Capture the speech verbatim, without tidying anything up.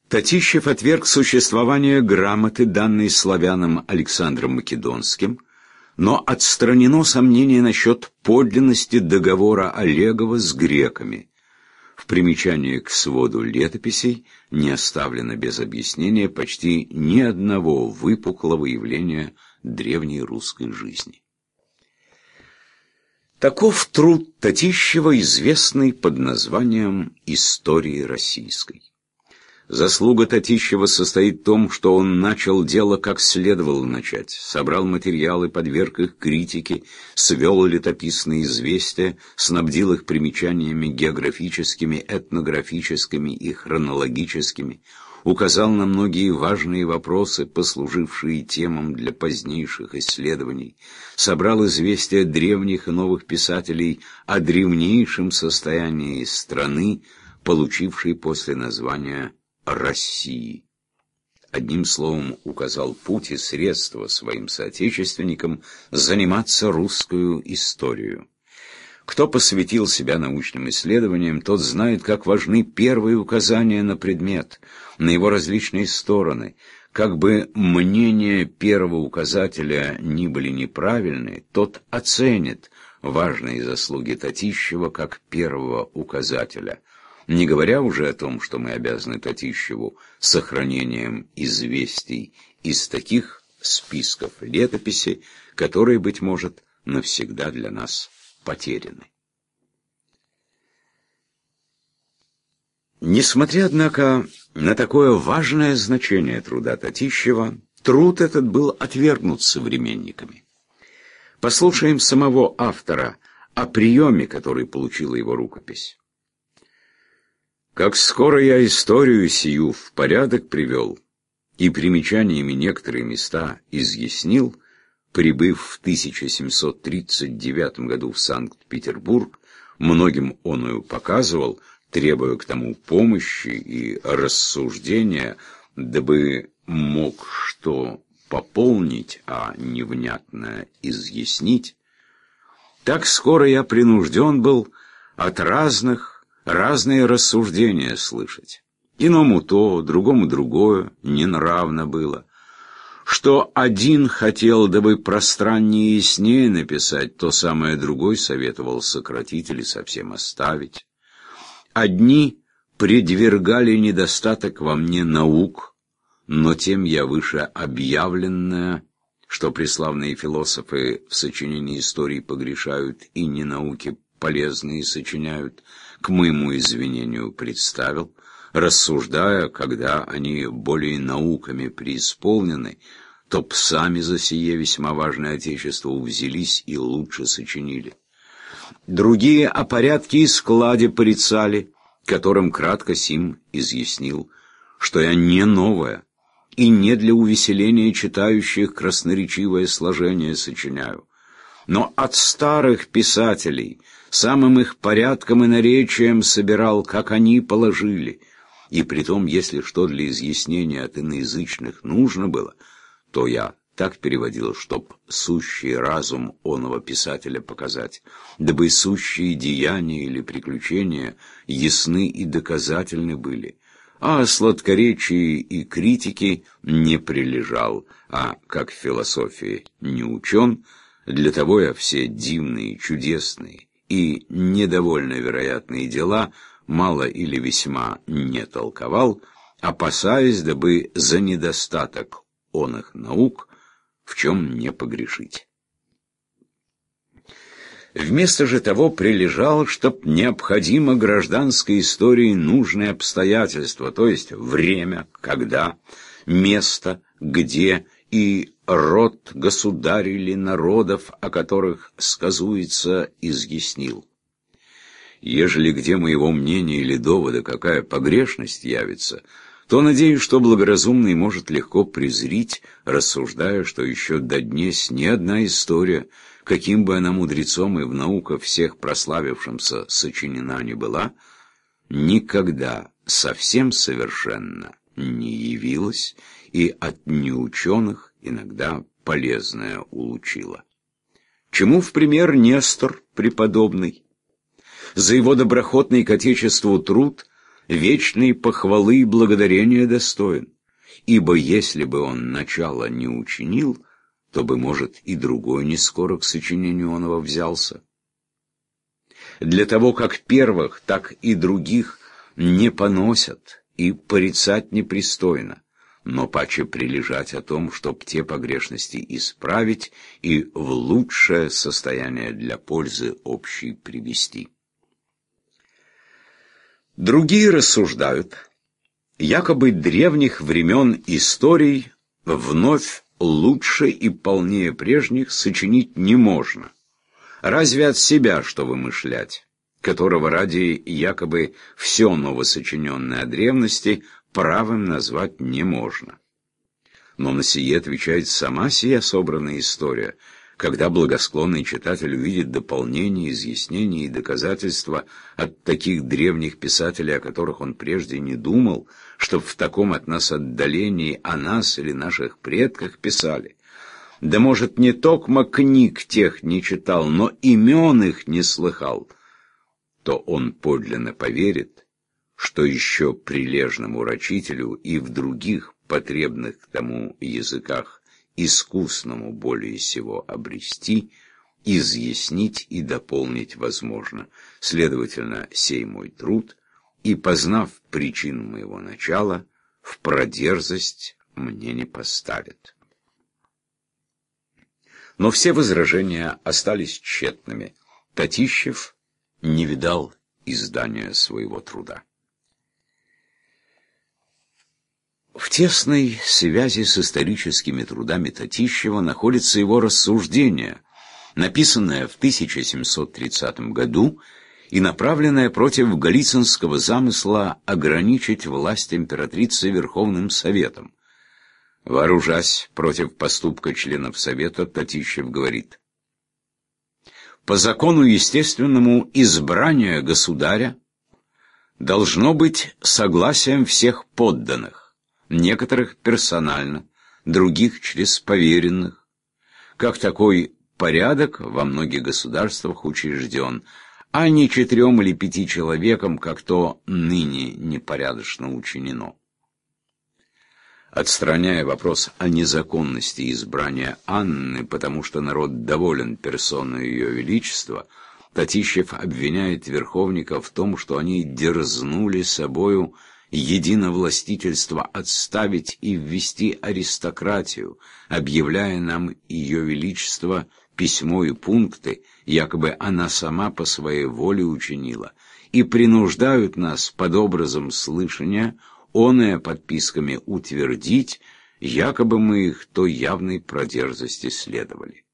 Татищев отверг существование грамоты, данной славянам Александром Македонским, но отстранено сомнение насчет подлинности договора Олегова с греками. В примечании к своду летописей не оставлено без объяснения почти ни одного выпуклого явления древней русской жизни. Таков труд Татищева, известный под названием «Истории российской». Заслуга Татищева состоит в том, что он начал дело как следовало начать, собрал материалы, подверг их критике, свел летописные известия, снабдил их примечаниями географическими, этнографическими и хронологическими, указал на многие важные вопросы, послужившие темам для позднейших исследований, собрал известия древних и новых писателей о древнейшем состоянии страны, получившей после названия России. Одним словом, указал путь и средства своим соотечественникам заниматься русскую историей. Кто посвятил себя научным исследованиям, тот знает, как важны первые указания на предмет, на его различные стороны. Как бы мнения первого указателя ни были неправильны, тот оценит важные заслуги Татищева как первого указателя. Не говоря уже о том, что мы обязаны Татищеву сохранением известий из таких списков летописи, которые, быть может, навсегда для нас потеряны. Несмотря, однако, на такое важное значение труда Татищева, труд этот был отвергнут современниками. Послушаем самого автора о приеме, который получила его рукопись. «Как скоро я историю сию в порядок привел и примечаниями некоторые места изъяснил, прибыв в тысяча семьсот тридцать девятом году в Санкт-Петербург, многим оною показывал, требуя к тому помощи и рассуждения, дабы мог что пополнить, а невнятно изъяснить, так скоро я принужден был от разных разные рассуждения слышать. Иному то, другому другое, ненравно было. Что один хотел, дабы пространнее и яснее написать, то самое другой советовал сократить или совсем оставить. Одни предвергали недостаток во мне наук, но тем я выше объявленное, что преславные философы в сочинении истории погрешают и не науки полезные сочиняют, к моему извинению представил, рассуждая, когда они более науками преисполнены, то б сами за сие весьма важное отечество взялись и лучше сочинили. Другие о порядке и складе порицали, которым кратко сим изъяснил, что я не новое и не для увеселения читающих красноречивое сложение сочиняю, но от старых писателей самым их порядком и наречием собирал, как они положили, и притом, если что для изъяснения от иноязычных нужно было, то я так переводил, чтоб сущий разум оного писателя показать, дабы сущие деяния или приключения ясны и доказательны были, а сладкоречии и критики не прилежал, а, как в философии, не учен, для того я все дивные, чудесные и недовольно вероятные дела мало или весьма не толковал, опасаясь, дабы за недостаток оных наук в чем не погрешить. Вместо же того прилежал, чтоб необходимо гражданской истории нужные обстоятельства, то есть время, когда, место, где и род государей или народов, о которых сказуется, изъяснил. Ежели где моего мнения или довода какая погрешность явится, то надеюсь, что благоразумный может легко презрить, рассуждая, что еще до днесь ни одна история, каким бы она мудрецом и в науках всех прославившимся сочинена не была, никогда совсем совершенно не явилась и от неученых иногда полезное улучила. Чему в пример Нестор преподобный? За его доброхотный к отечеству труд вечной похвалы и благодарения достоин, ибо если бы он начало не учинил, то бы, может, и другой не скоро к сочинению оного взялся. Для того, как первых, так и других не поносят и порицать непристойно, но паче прилежать о том, чтоб те погрешности исправить и в лучшее состояние для пользы общей привести. Другие рассуждают, якобы древних времен историй вновь лучше и полнее прежних сочинить не можно. Разве от себя что вымышлять, которого ради якобы все новосочиненное о древности правым назвать не можно. Но на сие отвечает сама сия собранная история, когда благосклонный читатель увидит дополнения, изъяснения и доказательства от таких древних писателей, о которых он прежде не думал, чтоб в таком от нас отдалении о нас или наших предках писали. Да, может, не токмо книг тех не читал, но имен их не слыхал, то он подлинно поверит, что еще прилежному рачителю и в других потребных к тому языках искусному более сего обрести, изъяснить и дополнить возможно. Следовательно, сей мой труд, и познав причину моего начала, в продерзость мне не поставит. Но все возражения остались тщетными. Татищев не видал издания своего труда. В тесной связи с историческими трудами Татищева находится его рассуждение, написанное в тысяча семьсот тридцатом году и направленное против голицынского замысла ограничить власть императрицы Верховным Советом. Вооружась против поступка членов Совета, Татищев говорит: «По закону естественному избрание государя должно быть согласием всех подданных, некоторых персонально, других через поверенных. Как такой порядок во многих государствах учрежден, а не четырем или пяти человекам, как то ныне непорядочно учинено». Отстраняя вопрос о незаконности избрания Анны, потому что народ доволен персоной Ее Величества, Татищев обвиняет верховников в том, что они дерзнули собою единовластительство отставить и ввести аристократию, объявляя нам Ее Величество письмо и пункты, якобы она сама по своей воле учинила, и принуждают нас под образом слышания оное подписками утвердить, якобы мы их той явной продерзости следовали.